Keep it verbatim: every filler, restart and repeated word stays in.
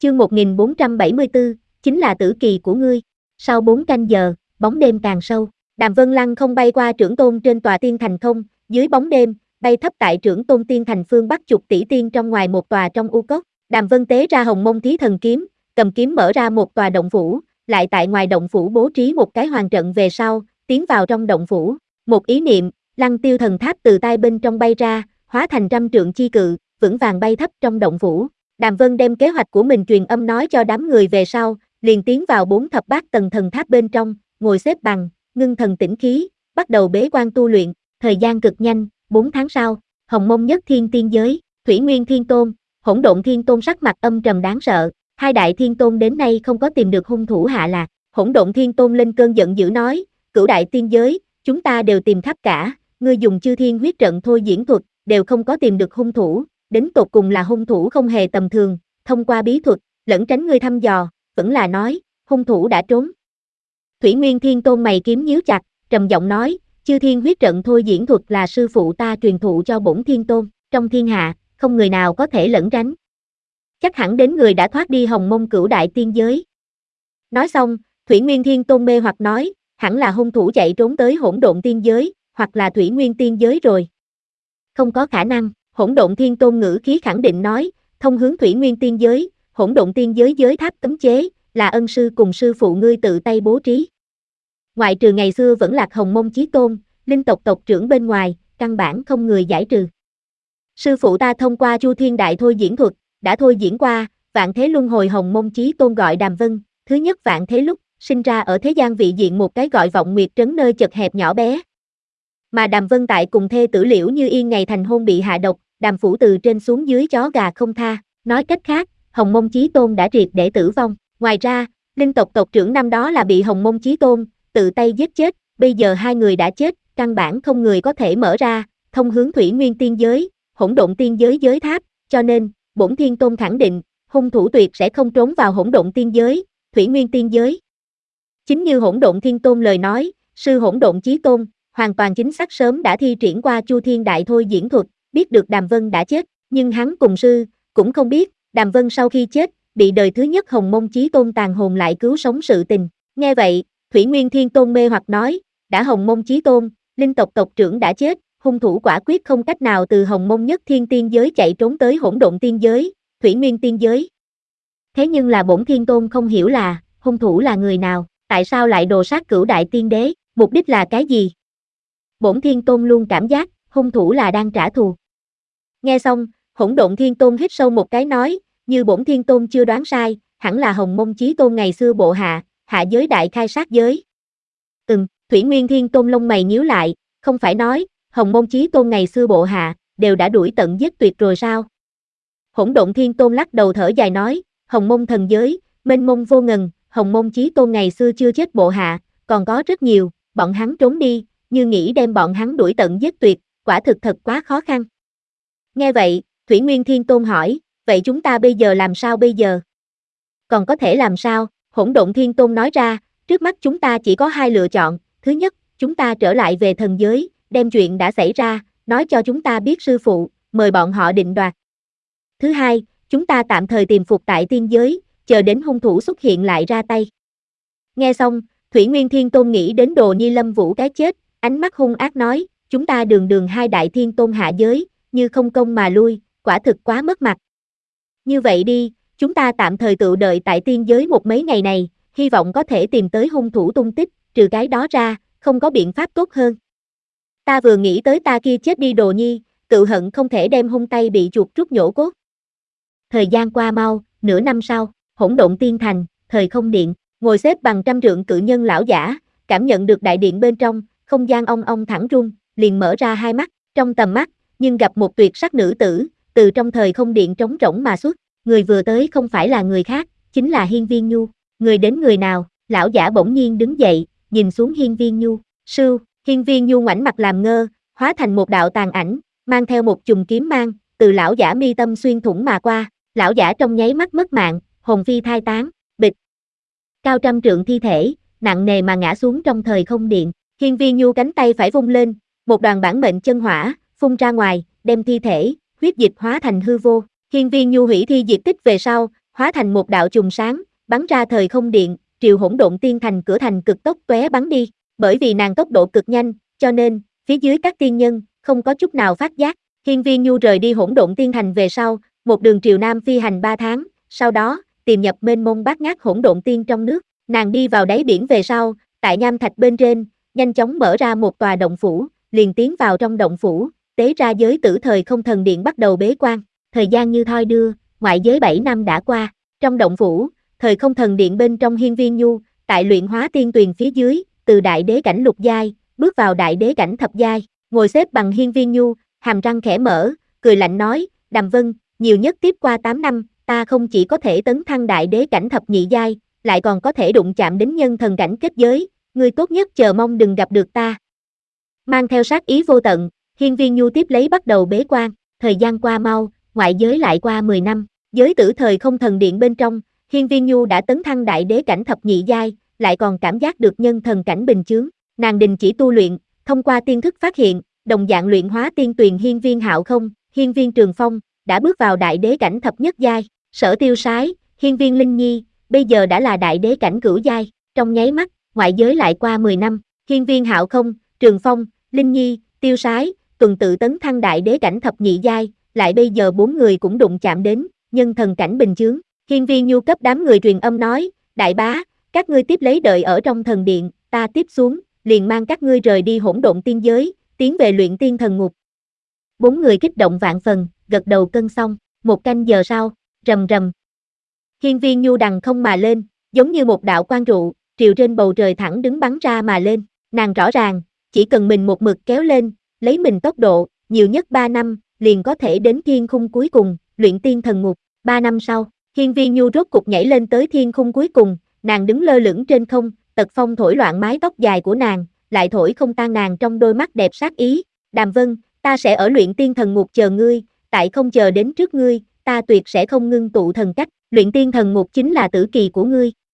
Chương một nghìn bốn trăm bảy mươi tư, chính là tử kỳ của ngươi. Sau bốn canh giờ, bóng đêm càng sâu. Đàm Vân Lăng không bay qua trưởng tôn trên tòa tiên thành không, dưới bóng đêm, bay thấp tại trưởng tôn tiên thành phương bắc chục tỷ tiên trong ngoài một tòa trong u cốc. Đàm Vân tế ra Hồng Mông Thí Thần kiếm, cầm kiếm mở ra một tòa động phủ, lại tại ngoài động phủ bố trí một cái hoàng trận về sau, tiến vào trong động phủ. Một ý niệm, Lăng Tiêu thần tháp từ tai bên trong bay ra, hóa thành trăm trượng chi cự, vững vàng bay thấp trong động phủ. Đàm Vân đem kế hoạch của mình truyền âm nói cho đám người về sau, liền tiến vào bốn thập bát tầng thần tháp bên trong, ngồi xếp bằng, ngưng thần tĩnh khí, bắt đầu bế quan tu luyện. Thời gian cực nhanh, bốn tháng sau, Hồng Mông Nhất Thiên Tiên Giới, Thủy Nguyên Thiên Tôn, Hỗn Độn Thiên Tôn sắc mặt âm trầm đáng sợ, hai đại thiên tôn đến nay không có tìm được hung thủ hạ lạc. Hỗn Độn Thiên Tôn lên cơn giận dữ nói, cửu đại tiên giới, chúng ta đều tìm khắp cả, ngươi dùng chư thiên huyết trận thôi diễn thuật, đều không có tìm được hung thủ, đến tột cùng là hung thủ không hề tầm thường, thông qua bí thuật, lẫn tránh ngươi thăm dò, vẫn là nói, hung thủ đã trốn. Thủy Nguyên Thiên Tôn mày kiếm nhíu chặt, trầm giọng nói, chư thiên huyết trận thôi diễn thuật là sư phụ ta truyền thụ cho bổn thiên tôn, trong thiên hạ, không người nào có thể lẩn tránh. Chắc hẳn đến người đã thoát đi Hồng Mông cửu đại tiên giới. Nói xong, Thủy Nguyên Thiên Tôn mê hoặc nói, hẳn là hung thủ chạy trốn tới Hỗn Độn tiên giới, hoặc là Thủy Nguyên tiên giới rồi. Không có khả năng, Hỗn Độn Thiên Tôn ngữ khí khẳng định nói, thông hướng Thủy Nguyên tiên giới, Hỗn Độn tiên giới giới tháp cấm chế, là ân sư cùng sư phụ ngươi tự tay bố trí. Ngoại trừ ngày xưa vẫn lạc Hồng Mông Chí Tôn, linh tộc tộc trưởng bên ngoài, căn bản không người giải trừ. Sư phụ ta thông qua Chu Thiên Đại thôi diễn thuật, đã thôi diễn qua, vạn thế luân hồi Hồng Mông Chí Tôn gọi Đàm Vân, thứ nhất vạn thế lúc, sinh ra ở thế gian vị diện một cái gọi Vọng Nguyệt trấn nơi chật hẹp nhỏ bé. Mà Đàm Vân tại cùng thê tử Liễu Như Yên ngày thành hôn bị hạ độc, Đàm phủ từ trên xuống dưới chó gà không tha, nói cách khác, Hồng Mông Chí Tôn đã triệt để tử vong. Ngoài ra, linh tộc tộc trưởng năm đó là bị Hồng Mông Chí Tôn tự tay giết chết, bây giờ hai người đã chết, căn bản không người có thể mở ra, thông hướng Thủy Nguyên tiên giới, Hỗn Độn tiên giới giới tháp, cho nên, bổn thiên tôn khẳng định, hung thủ tuyệt sẽ không trốn vào Hỗn Độn tiên giới, Thủy Nguyên tiên giới. Chính như Hỗn Độn Thiên Tôn lời nói, sư Hỗn Độn Chí Tôn, hoàn toàn chính xác sớm đã thi triển qua Chu Thiên Đại thôi diễn thuật, biết được Đàm Vân đã chết, nhưng hắn cùng sư, cũng không biết, Đàm Vân sau khi chết, bị đời thứ nhất Hồng Mông Chí Tôn tàn hồn lại cứu sống sự tình. Nghe vậy, Thủy Nguyên Thiên Tôn mê hoặc nói, đã Hồng Mông Chí Tôn, linh tộc tộc trưởng đã chết, hung thủ quả quyết không cách nào từ Hồng Mông Nhất Thiên tiên giới chạy trốn tới Hỗn Độn tiên giới, Thủy Nguyên tiên giới. Thế nhưng là bổn thiên tôn không hiểu là, hung thủ là người nào, tại sao lại đồ sát cửu đại tiên đế, mục đích là cái gì? Bổn thiên tôn luôn cảm giác, hung thủ là đang trả thù. Nghe xong, Hỗn Độn Thiên Tôn hít sâu một cái nói, như bổn thiên tôn chưa đoán sai, hẳn là Hồng Mông Chí Tôn ngày xưa bộ hạ, hạ giới đại khai sát giới. Ừm, Thủy Nguyên Thiên Tôn lông mày nhíu lại, không phải nói, Hồng Mông Chí Tôn ngày xưa bộ hạ, đều đã đuổi tận giết tuyệt rồi sao? Hỗn Độn Thiên Tôn lắc đầu thở dài nói, Hồng Mông thần giới, mênh mông vô ngần, Hồng Mông Chí Tôn ngày xưa chưa chết bộ hạ, còn có rất nhiều, bọn hắn trốn đi, như nghĩ đem bọn hắn đuổi tận giết tuyệt, quả thực thật quá khó khăn. Nghe vậy, Thủy Nguyên Thiên Tôn hỏi, vậy chúng ta bây giờ làm sao bây giờ? Còn có thể làm sao? Hỗn Độn Thiên Tôn nói ra, trước mắt chúng ta chỉ có hai lựa chọn, thứ nhất, chúng ta trở lại về thần giới, đem chuyện đã xảy ra, nói cho chúng ta biết sư phụ, mời bọn họ định đoạt. Thứ hai, chúng ta tạm thời tìm phục tại tiên giới, chờ đến hung thủ xuất hiện lại ra tay. Nghe xong, Thủy Nguyên Thiên Tôn nghĩ đến Đồ Nhi Lâm Vũ cái chết, ánh mắt hung ác nói, chúng ta đường đường hai đại thiên tôn hạ giới, như không công mà lui, quả thực quá mất mặt. Như vậy đi, chúng ta tạm thời tự đợi tại tiên giới một mấy ngày này, hy vọng có thể tìm tới hung thủ tung tích, trừ cái đó ra, không có biện pháp tốt hơn. Ta vừa nghĩ tới ta kia chết đi Đồ Nhi, tự hận không thể đem hung tay bị chuột rút nhổ cốt. Thời gian qua mau, nửa năm sau, Hỗn Độn tiên thành, thời không điện, ngồi xếp bằng trăm trượng cự nhân lão giả, cảm nhận được đại điện bên trong, không gian ong ong thẳng rung, liền mở ra hai mắt, trong tầm mắt, nhưng gặp một tuyệt sắc nữ tử, từ trong thời không điện trống rỗng mà xuất, người vừa tới không phải là người khác, chính là Hiên Viên Nhu. Người đến người nào? Lão giả bỗng nhiên đứng dậy, nhìn xuống Hiên Viên Nhu, sưu, Hiên Viên Nhu ngoảnh mặt làm ngơ, hóa thành một đạo tàn ảnh, mang theo một chùm kiếm mang, từ lão giả mi tâm xuyên thủng mà qua, lão giả trong nháy mắt mất mạng, hồn phi thai tán, bịch. Cao trăm trượng thi thể, nặng nề mà ngã xuống trong thời không điện, Hiên Viên Nhu cánh tay phải vung lên, một đoàn bản mệnh chân hỏa, phun ra ngoài, đem thi thể, huyết dịch hóa thành hư vô. Hiên Viên Nhu hủy thi diệt tích về sau, hóa thành một đạo chùm sáng, bắn ra thời không điện, triều hỗn độn tiên thành cửa thành cực tốc tóe bắn đi. Bởi vì nàng tốc độ cực nhanh, cho nên, phía dưới các tiên nhân, không có chút nào phát giác. Hiên Viên Nhu rời đi hỗn độn tiên thành về sau, một đường triều nam phi hành ba tháng, sau đó, tìm nhập mênh mông bát ngát hỗn độn tiên trong nước. Nàng đi vào đáy biển về sau, tại nham thạch bên trên, nhanh chóng mở ra một tòa động phủ, liền tiến vào trong động phủ, tế ra giới tử thời không thần điện bắt đầu bế quan. Thời gian như thoi đưa, ngoại giới bảy năm đã qua. Trong động phủ, thời không thần điện bên trong Hiên Viên Nhu, tại luyện hóa tiên tuyền phía dưới, từ đại đế cảnh lục giai, bước vào đại đế cảnh thập giai, ngồi xếp bằng Hiên Viên Nhu, hàm răng khẽ mở, cười lạnh nói, Đàm Vân, nhiều nhất tiếp qua tám năm, ta không chỉ có thể tấn thăng đại đế cảnh thập nhị giai, lại còn có thể đụng chạm đến nhân thần cảnh kết giới, ngươi tốt nhất chờ mong đừng gặp được ta. Mang theo sát ý vô tận, Hiên Viên Nhu tiếp lấy bắt đầu bế quan, thời gian qua mau, ngoại giới lại qua mười năm, giới tử thời không thần điện bên trong, Hiên Viên Nhu đã tấn thăng đại đế cảnh thập nhị giai, lại còn cảm giác được nhân thần cảnh bình chướng, nàng đình chỉ tu luyện, thông qua tiên thức phát hiện, đồng dạng luyện hóa tiên tuyền Hiên Viên Hạo Không, Hiên Viên Trường Phong, đã bước vào đại đế cảnh thập nhất giai, Sở Tiêu Sái, Hiên Viên Linh Nhi, bây giờ đã là đại đế cảnh cửu giai, trong nháy mắt, ngoại giới lại qua mười năm, Hiên Viên Hạo Không, Trường Phong, Linh Nhi, Tiêu Sái, tuần tự tấn thăng đại đế cảnh thập nhị giai, lại bây giờ bốn người cũng đụng chạm đến, nhân thần cảnh bình chướng. Hiên Viên Nhu cấp đám người truyền âm nói, đại bá, các ngươi tiếp lấy đợi ở trong thần điện, ta tiếp xuống, liền mang các ngươi rời đi hỗn độn tiên giới, tiến về luyện tiên thần ngục. Bốn người kích động vạn phần, gật đầu cân xong, một canh giờ sau, rầm rầm. Hiên Viên Nhu đằng không mà lên, giống như một đạo quang trụ, triều trên bầu trời thẳng đứng bắn ra mà lên, nàng rõ ràng, chỉ cần mình một mực kéo lên, lấy mình tốc độ, nhiều nhất ba năm, liền có thể đến thiên khung cuối cùng, luyện tiên thần ngục. Ba năm sau, Hiên Viên Nhu rốt cục nhảy lên tới thiên khung cuối cùng, nàng đứng lơ lửng trên không, tật phong thổi loạn mái tóc dài của nàng, lại thổi không tan nàng trong đôi mắt đẹp sát ý. Đàm Vân, ta sẽ ở luyện tiên thần ngục chờ ngươi, tại không chờ đến trước ngươi, ta tuyệt sẽ không ngưng tụ thần cách, luyện tiên thần ngục chính là tử kỳ của ngươi.